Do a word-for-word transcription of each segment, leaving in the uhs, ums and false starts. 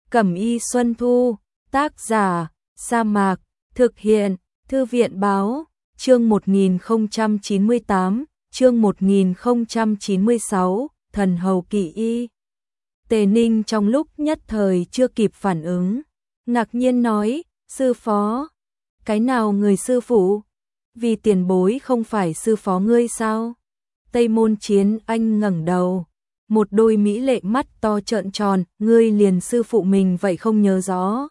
Cẩm y Xuân Thu, tác giả, Sa Mạc, thực hiện, Thư viện báo, chương một nghìn không trăm chín mươi tám, chương một nghìn không trăm chín mươi sáu, thần hầu kỵ y. Tề Ninh trong lúc nhất thời chưa kịp phản ứng, ngạc nhiên nói, sư phó, cái nào người sư phụ? Vì tiền bối không phải sư phó ngươi sao? Tây Môn Chiến Anh ngẩng đầu, một đôi mỹ lệ mắt to trợn tròn, ngươi liền sư phụ mình vậy không nhớ rõ.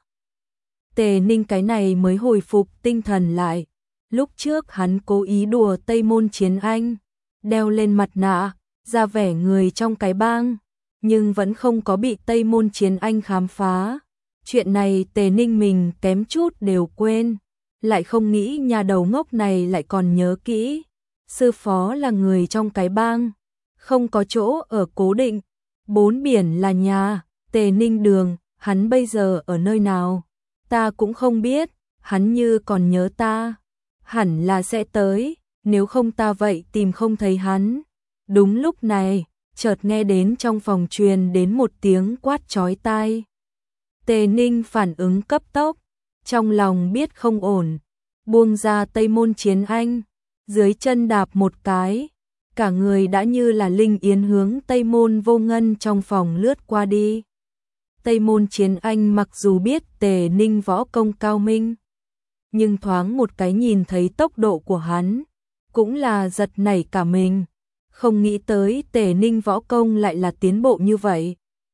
Tề Ninh cái này mới hồi phục tinh thần lại, lúc trước hắn cố ý đùa Tây Môn Chiến Anh, đeo lên mặt nạ, ra vẻ người trong cái bang, nhưng vẫn không có bị Tây Môn Chiến Anh khám phá. Chuyện này Tề Ninh mình kém chút đều quên, lại không nghĩ nhà đầu ngốc này lại còn nhớ kỹ. Sư phó là người trong cái bang, không có chỗ ở cố định, bốn biển là nhà. Tề Ninh Đường, hắn bây giờ ở nơi nào? Ta cũng không biết, hắn như còn nhớ ta, hẳn là sẽ tới, nếu không ta vậy tìm không thấy hắn. Đúng lúc này, chợt nghe đến trong phòng truyền đến một tiếng quát chói tai. Tề Ninh phản ứng cấp tốc, trong lòng biết không ổn, buông ra Tây Môn Chiến Anh, dưới chân đạp một cái, cả người đã như là linh yến hướng Tây Môn Vô Ngân trong phòng lướt qua đi. Tây Môn Chiến Anh mặc dù biết Tề Ninh võ công cao minh, nhưng thoáng một cái nhìn thấy tốc độ của hắn, cũng là giật nảy cả mình, không nghĩ tới Tề Ninh võ công lại là tiến bộ như vậy.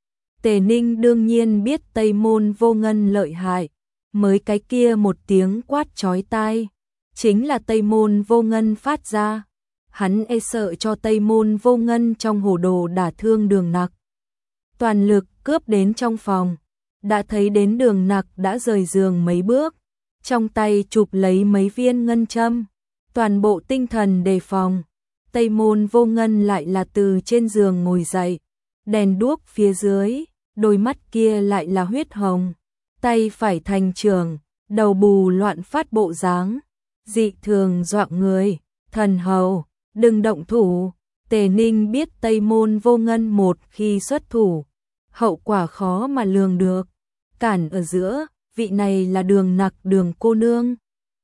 Tề Ninh đương nhiên biết Tây Môn Vô Ngân lợi hại, mới cái kia một tiếng quát chói tai, chính là Tây Môn Vô Ngân phát ra. Hắn e sợ cho Tây Môn Vô Ngân trong hồ đồ đả thương Đường Nặc, toàn lực cướp đến trong phòng, đã thấy đến Đường Nặc đã rời giường mấy bước, trong tay chụp lấy mấy viên ngân châm, toàn bộ tinh thần đề phòng. Tây Môn Vô Ngân lại là từ trên giường ngồi dậy, đèn đuốc phía dưới, đôi mắt kia lại là huyết hồng, tay phải thành trường, đầu bù loạn phát bộ dáng, dị thường dọa người. Thần hầu, đừng động thủ. Tề Ninh biết Tây Môn Vô Ngân một khi xuất thủ, hậu quả khó mà lường được. Cản ở giữa, vị này là Đường Nặc Đường cô nương,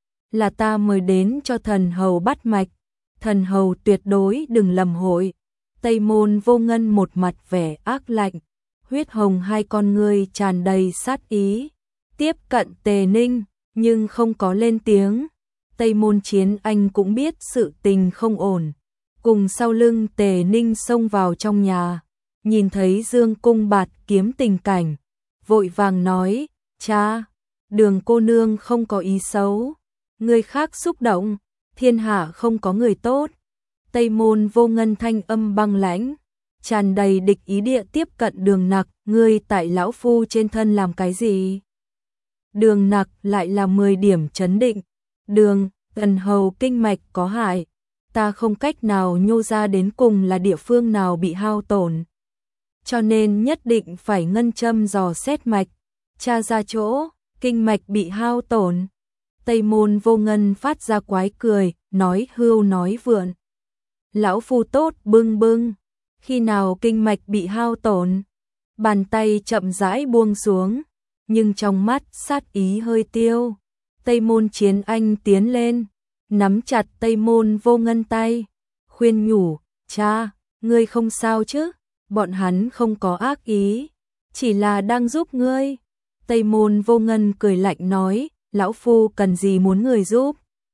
là ta mời đến cho thần hầu bắt mạch, thần hầu tuyệt đối đừng lầm hội. Tây Môn Vô Ngân một mặt vẻ ác lạnh, huyết hồng hai con ngươi tràn đầy sát ý, tiếp cận Tề Ninh, nhưng không có lên tiếng. Tây Môn Chiến Anh cũng biết sự tình không ổn, cùng sau lưng Tề Ninh xông vào trong nhà, nhìn thấy Dương Cung Bạt Kiếm tình cảnh, vội vàng nói, cha, Đường cô nương không có ý xấu, người khác xúc động, thiên hạ không có người tốt. Tây Môn Vô Ngân thanh âm băng lãnh, tràn đầy địch ý địa tiếp cận Đường Nặc, ngươi tại lão phu trên thân làm cái gì? Đường Nặc lại là mười điểm chấn định, Đường, thần hầu kinh mạch có hại, ta không cách nào nhô ra đến cùng là địa phương nào bị hao tổn, cho nên nhất định phải ngân châm dò xét mạch, tra ra chỗ kinh mạch bị hao tổn. Tây Môn Vô Ngân phát ra quái cười, nói hưu nói vượn, lão phu tốt bưng bưng, khi nào kinh mạch bị hao tổn? Bàn tay chậm rãi buông xuống, nhưng trong mắt sát ý hơi tiêu. Tây Môn Chiến Anh tiến lên, nắm chặt Tây Môn Vô Ngân tay, khuyên nhủ, cha, ngươi không sao chứ, bọn hắn không có ác ý, chỉ là đang giúp ngươi. Tây Môn Vô Ngân cười lạnh nói, lão phu cần gì muốn người giúp.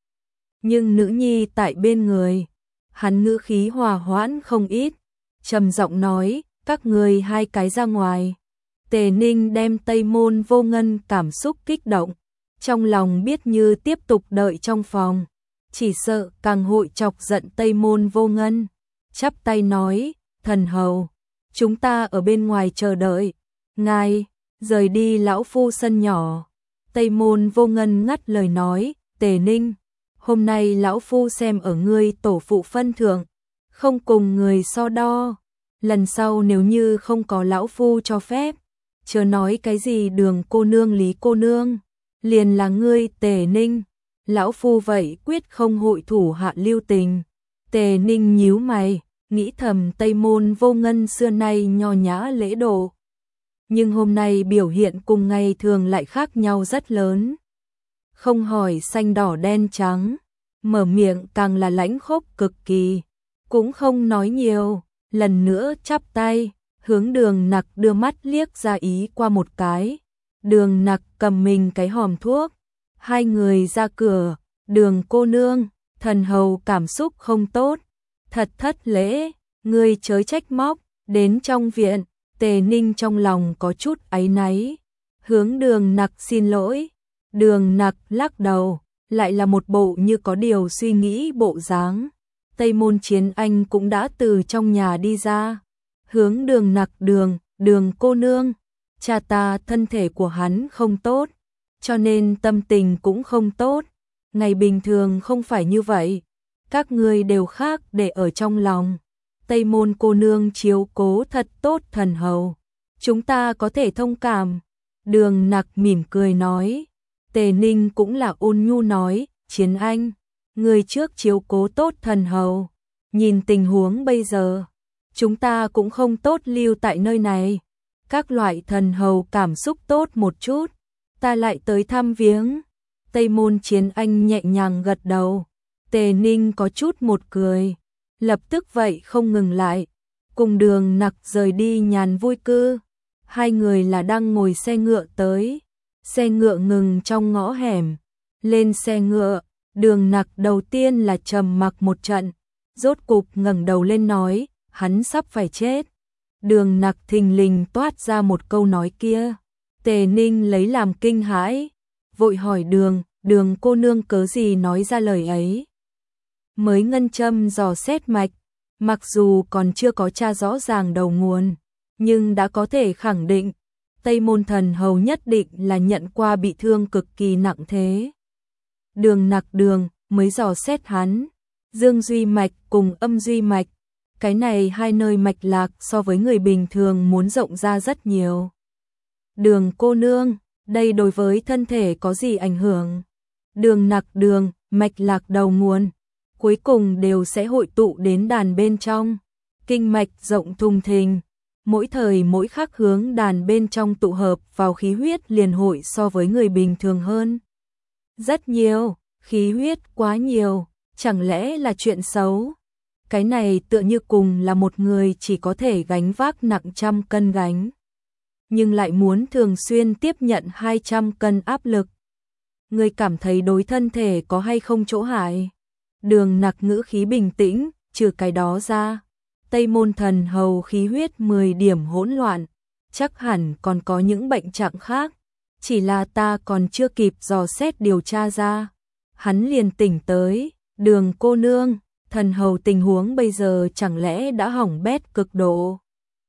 Nhưng nữ nhi tại bên người, hắn ngữ khí hòa hoãn không ít, trầm giọng nói, các ngươi hai cái ra ngoài. Tề Ninh đem Tây Môn Vô Ngân cảm xúc kích động, trong lòng biết như tiếp tục đợi trong phòng, chỉ sợ càng hội chọc giận Tây Môn Vô Ngân, chắp tay nói, thần hầu, chúng ta ở bên ngoài chờ đợi, ngài, rời đi lão phu sân nhỏ. Tây Môn Vô Ngân ngắt lời nói, Tề Ninh, hôm nay lão phu xem ở ngươi tổ phụ phân thượng, không cùng người so đo, lần sau nếu như không có lão phu cho phép, chớ nói cái gì Đường cô nương Lý cô nương, liền là ngươi Tề Ninh, lão phu vậy quyết không hội thủ hạ lưu tình. Tề Ninh nhíu mày, nghĩ thầm Tây Môn Vô Ngân xưa nay nho nhã lễ độ, nhưng hôm nay biểu hiện cùng ngày thường lại khác nhau rất lớn. Không hỏi xanh đỏ đen trắng, mở miệng càng là lãnh khốc cực kỳ, cũng không nói nhiều, lần nữa chắp tay, hướng Đường Nặc đưa mắt liếc ra ý qua một cái. Đường Nặc cầm mình cái hòm thuốc, hai người ra cửa. Đường cô nương, thần hầu cảm xúc không tốt, thật thất lễ, ngươi chớ trách móc. Đến trong viện, Tề Ninh trong lòng có chút áy náy, hướng Đường Nặc xin lỗi. Đường Nặc lắc đầu, lại là một bộ như có điều suy nghĩ bộ dáng. Tây Môn Chiến Anh cũng đã từ trong nhà đi ra, hướng Đường Nặc đường, đường cô nương, cha ta thân thể của hắn không tốt, cho nên tâm tình cũng không tốt. Ngày bình thường không phải như vậy, các ngươi đều khác để ở trong lòng. Tây Môn cô nương chiếu cố thật tốt thần hầu, chúng ta có thể thông cảm. Đường Nặc mỉm cười nói. Tề Ninh cũng là ôn nhu nói, Chiến Anh, người trước chiếu cố tốt thần hầu, nhìn tình huống bây giờ, chúng ta cũng không tốt lưu tại nơi này. Các loại thần hầu cảm xúc tốt một chút, ta lại tới thăm viếng. Tây Môn Chiến Anh nhẹ nhàng gật đầu. Tề Ninh có chút một cười, lập tức vậy không ngừng lại, cùng Đường Nặc rời đi nhàn vui cư. Hai người là đang ngồi xe ngựa tới, xe ngựa ngừng trong ngõ hẻm. Lên xe ngựa, Đường Nặc đầu tiên là trầm mặc một trận, rốt cục ngẩng đầu lên nói, hắn sắp phải chết. Đường Nặc thình lình toát ra một câu nói kia, Tề Ninh lấy làm kinh hãi, vội hỏi Đường, Đường cô nương cớ gì nói ra lời ấy. Mới ngân châm dò xét mạch, mặc dù còn chưa có tra rõ ràng đầu nguồn, nhưng đã có thể khẳng định, Tây Môn thần hầu nhất định là nhận qua bị thương cực kỳ nặng thế. Đường Nặc đường mới dò xét hắn, dương duy mạch cùng âm duy mạch, cái này hai nơi mạch lạc so với người bình thường muốn rộng ra rất nhiều. Đường cô nương, đây đối với thân thể có gì ảnh hưởng? Đường Nặc đường, mạch lạc đầu nguồn, cuối cùng đều sẽ hội tụ đến đàn bên trong. Kinh mạch rộng thùng thình, mỗi thời mỗi khắc hướng đàn bên trong tụ hợp vào khí huyết liền hội so với người bình thường hơn. Rất nhiều, khí huyết quá nhiều, chẳng lẽ là chuyện xấu? Cái này tựa như cùng là một người chỉ có thể gánh vác nặng trăm cân gánh, nhưng lại muốn thường xuyên tiếp nhận hai trăm cân áp lực. Người cảm thấy đối thân thể có hay không chỗ hại? Đường Nặc ngữ khí bình tĩnh, trừ cái đó ra, Tây Môn thần hầu khí huyết mười điểm hỗn loạn, chắc hẳn còn có những bệnh trạng khác, chỉ là ta còn chưa kịp dò xét điều tra ra. Hắn liền tỉnh tới, Đường cô nương, thần hầu tình huống bây giờ chẳng lẽ đã hỏng bét cực độ.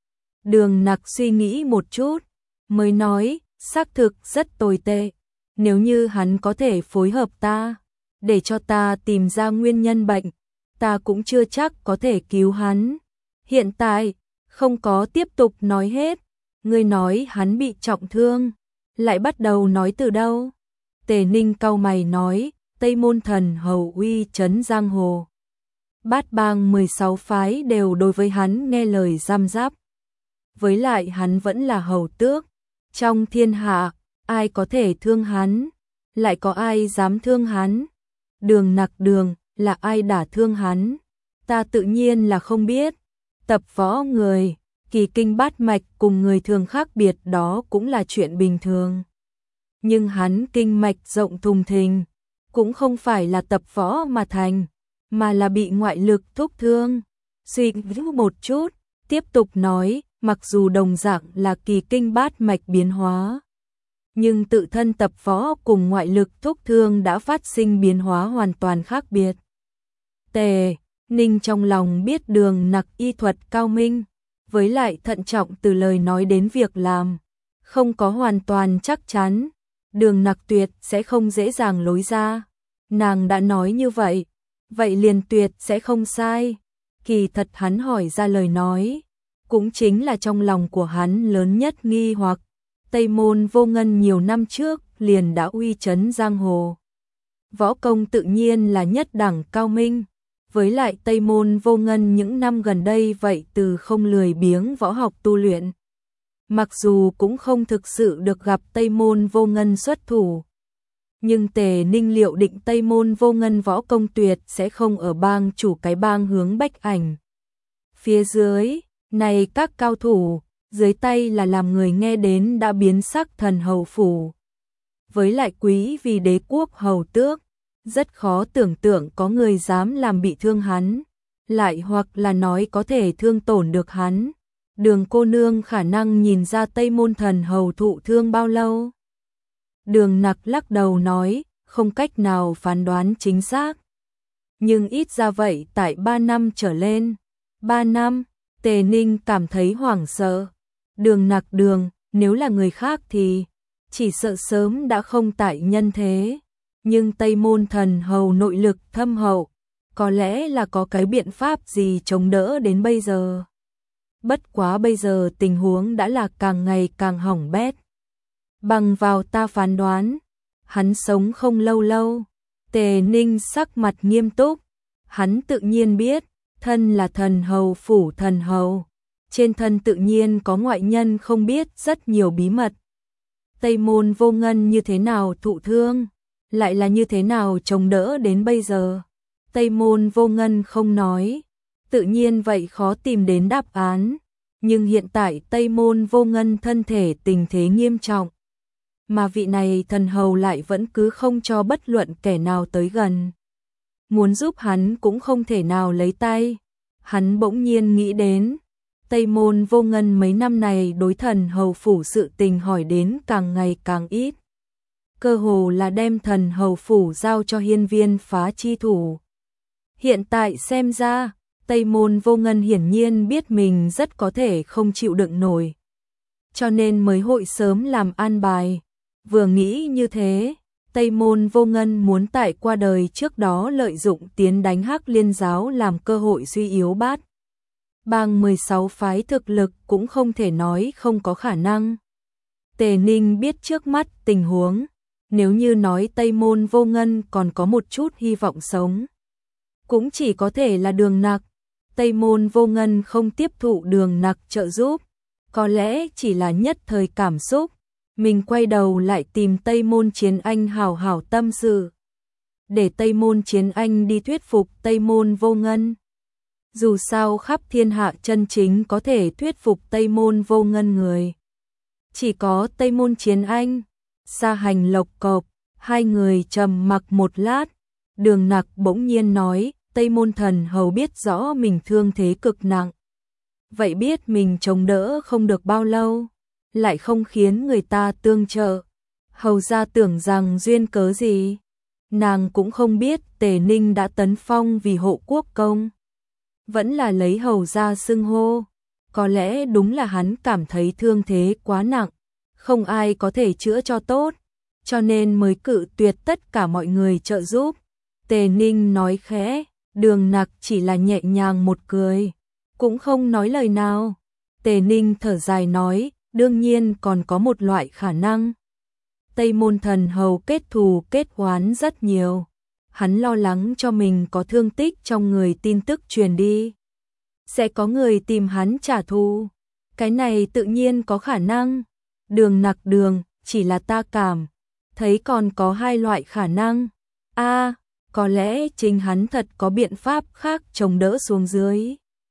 Đường Nặc suy nghĩ một chút, mới nói, xác thực rất tồi tệ, nếu như hắn có thể phối hợp ta, để cho ta tìm ra nguyên nhân bệnh, ta cũng chưa chắc có thể cứu hắn. Hiện tại, không có tiếp tục nói hết, ngươi nói hắn bị trọng thương, lại bắt đầu nói từ đâu? Tề Ninh cau mày nói, Tây Môn thần hầu uy chấn giang hồ, bát bang mười sáu phái đều đối với hắn nghe lời giam giáp. Với lại hắn vẫn là hầu tước, trong thiên hạ, ai có thể thương hắn, lại có ai dám thương hắn? Đường Nặc đường, là ai đả thương hắn? Ta tự nhiên là không biết. Tập võ người, kỳ kinh bát mạch cùng người thường khác biệt đó cũng là chuyện bình thường. Nhưng hắn kinh mạch rộng thùng thình, cũng không phải là tập võ mà thành, mà là bị ngoại lực thúc thương. Suy nghĩ một chút, tiếp tục nói, mặc dù đồng dạng là kỳ kinh bát mạch biến hóa, nhưng tự thân tập võ cùng ngoại lực thúc thương đã phát sinh biến hóa hoàn toàn khác biệt. Tề Ninh trong lòng biết Đường Nặc y thuật cao minh, với lại thận trọng từ lời nói đến việc làm, không có hoàn toàn chắc chắn, Đường Nặc tuyệt sẽ không dễ dàng lối ra. Nàng đã nói như vậy, vậy liền tuyệt sẽ không sai. Kỳ thật hắn hỏi ra lời nói, cũng chính là trong lòng của hắn lớn nhất nghi hoặc. Tây Môn Vô Ngân nhiều năm trước liền đã uy chấn giang hồ, võ công tự nhiên là nhất đẳng cao minh. Với lại Tây Môn Vô Ngân những năm gần đây vậy từ không lười biếng võ học tu luyện, Mặc dù cũng không thực sự được gặp Tây Môn Vô Ngân xuất thủ, nhưng Tề Ninh liệu định Tây Môn Vô Ngân võ công tuyệt sẽ không ở bang chủ cái bang hướng Bách Ảnh. Phía dưới, này các cao thủ, dưới tay là làm người nghe đến đã biến sắc thần hầu phủ. Với lại quý vì đế quốc hầu tước, rất khó tưởng tượng có người dám làm bị thương hắn, lại hoặc là nói có thể thương tổn được hắn. Đường cô nương khả năng nhìn ra Tây Môn thần hầu thụ thương bao lâu? Đường Nặc lắc đầu nói, không cách nào phán đoán chính xác. Nhưng ít ra vậy tại ba năm trở lên. Ba năm, Tề Ninh cảm thấy hoảng sợ. Đường Nặc đường, nếu là người khác thì chỉ sợ sớm đã không tại nhân thế. Nhưng Tây Môn thần hầu nội lực thâm hậu, có lẽ là có cái biện pháp gì chống đỡ đến bây giờ. Bất quá bây giờ tình huống đã là càng ngày càng hỏng bét. Bằng vào ta phán đoán, hắn sống không lâu lâu. Tề Ninh sắc mặt nghiêm túc, hắn tự nhiên biết, thân là thần hầu phủ thần hầu, trên thân tự nhiên có ngoại nhân không biết rất nhiều bí mật. Tây Môn Vô Ngân như thế nào thụ thương, lại là như thế nào chống đỡ đến bây giờ. Tây Môn Vô Ngân không nói, tự nhiên vậy khó tìm đến đáp án. Nhưng hiện tại Tây Môn Vô Ngân thân thể tình thế nghiêm trọng, mà vị này thần hầu lại vẫn cứ không cho bất luận kẻ nào tới gần. Muốn giúp hắn cũng không thể nào lấy tay. Hắn bỗng nhiên nghĩ đến, Tây Môn Vô Ngân mấy năm này đối thần hầu phủ sự tình hỏi đến càng ngày càng ít. Cơ hồ là đem thần hầu phủ giao cho hiên viên phá chi thủ. Hiện tại xem ra, Tây Môn Vô Ngân hiển nhiên biết mình rất có thể không chịu đựng nổi, cho nên mới hội sớm làm an bài. Vừa nghĩ như thế, Tây Môn Vô Ngân muốn tại qua đời trước đó lợi dụng tiến đánh Hắc Liên giáo làm cơ hội suy yếu bát bang mười sáu phái thực lực cũng không thể nói không có khả năng. Tề Ninh biết trước mắt tình huống, nếu như nói Tây Môn Vô Ngân còn có một chút hy vọng sống, cũng chỉ có thể là Đường Nặc. Tây Môn Vô Ngân không tiếp thụ Đường Nặc trợ giúp, có lẽ chỉ là nhất thời cảm xúc. Mình quay đầu lại tìm Tây Môn Chiến Anh hảo hảo tâm sự, để Tây Môn Chiến Anh đi thuyết phục Tây Môn Vô Ngân. Dù sao khắp thiên hạ chân chính có thể thuyết phục Tây Môn Vô Ngân người, chỉ có Tây Môn Chiến Anh. Xa hành lộc cộc, hai người trầm mặc một lát, Đường Nặc bỗng nhiên nói, Tây Môn thần hầu biết rõ mình thương thế cực nặng, vậy biết mình chống đỡ không được bao lâu, lại không khiến người ta tương trợ. Hầu gia tưởng rằng duyên cớ gì? Nàng cũng không biết Tề Ninh đã tấn phong vì hộ quốc công, vẫn là lấy hầu gia xưng hô. Có lẽ đúng là hắn cảm thấy thương thế quá nặng, không ai có thể chữa cho tốt, cho nên mới cự tuyệt tất cả mọi người trợ giúp. Tề Ninh nói khẽ, Đường Nặc chỉ là nhẹ nhàng một cười, cũng không nói lời nào. Tề Ninh thở dài nói, đương nhiên còn có một loại khả năng. Tây Môn thần hầu kết thù kết oán rất nhiều, hắn lo lắng cho mình có thương tích trong người tin tức truyền đi, sẽ có người tìm hắn trả thù. Cái này tự nhiên có khả năng. Đường Nặc đường, chỉ là ta cảm thấy còn có hai loại khả năng. A, có lẽ chính hắn thật có biện pháp khác chống đỡ xuống dưới.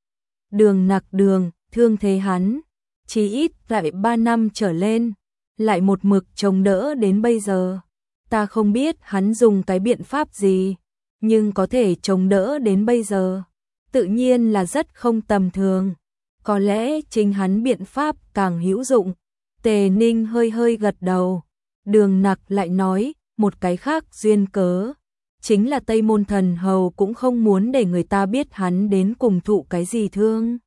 Đường Nặc đường, thương thế hắn chỉ ít tại ba năm trở lên, lại một mực chống đỡ đến bây giờ. Ta không biết hắn dùng cái biện pháp gì, nhưng có thể chống đỡ đến bây giờ, tự nhiên là rất không tầm thường. Có lẽ chính hắn biện pháp càng hữu dụng. Tề Ninh hơi hơi gật đầu. Đường Nặc lại nói, một cái khác duyên cớ, chính là Tây Môn thần hầu cũng không muốn để người ta biết hắn đến cùng thụ cái gì thương.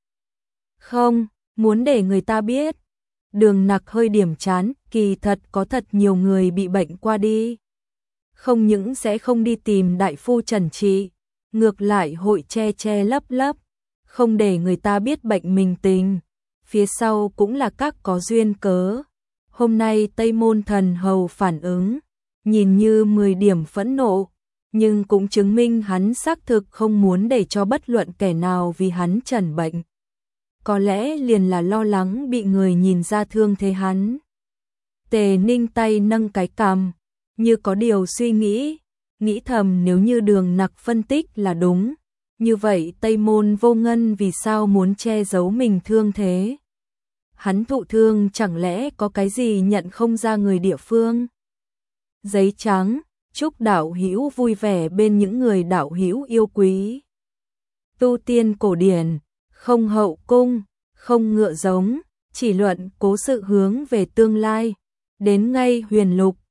Không, muốn để người ta biết. Đường Nặc hơi điểm chán, kỳ thật có thật nhiều người bị bệnh qua đi, không những sẽ không đi tìm đại phu trần trị, ngược lại hội che che lấp lấp, không để người ta biết bệnh mình tình. Phía sau cũng là các có duyên cớ. Hôm nay Tây Môn thần hầu phản ứng, nhìn như mười điểm phẫn nộ, nhưng cũng chứng minh hắn xác thực không muốn để cho bất luận kẻ nào vì hắn trần bệnh. có lẽ liền là lo lắng bị người nhìn ra thương thế hắn. Tề Ninh tay nâng cái cằm, như có điều suy nghĩ, nghĩ thầm nếu như Đường Nặc phân tích là đúng, như vậy Tây Môn Vô Ngân vì sao muốn che giấu mình thương thế? Hắn thụ thương chẳng lẽ có cái gì nhận không ra người địa phương? Giấy trắng, chúc đạo hữu vui vẻ bên những người đạo hữu yêu quý. Tu tiên cổ điển, không hậu cung, không ngựa giống, chỉ luận cố sự hướng về tương lai. Đến ngay huyền lục,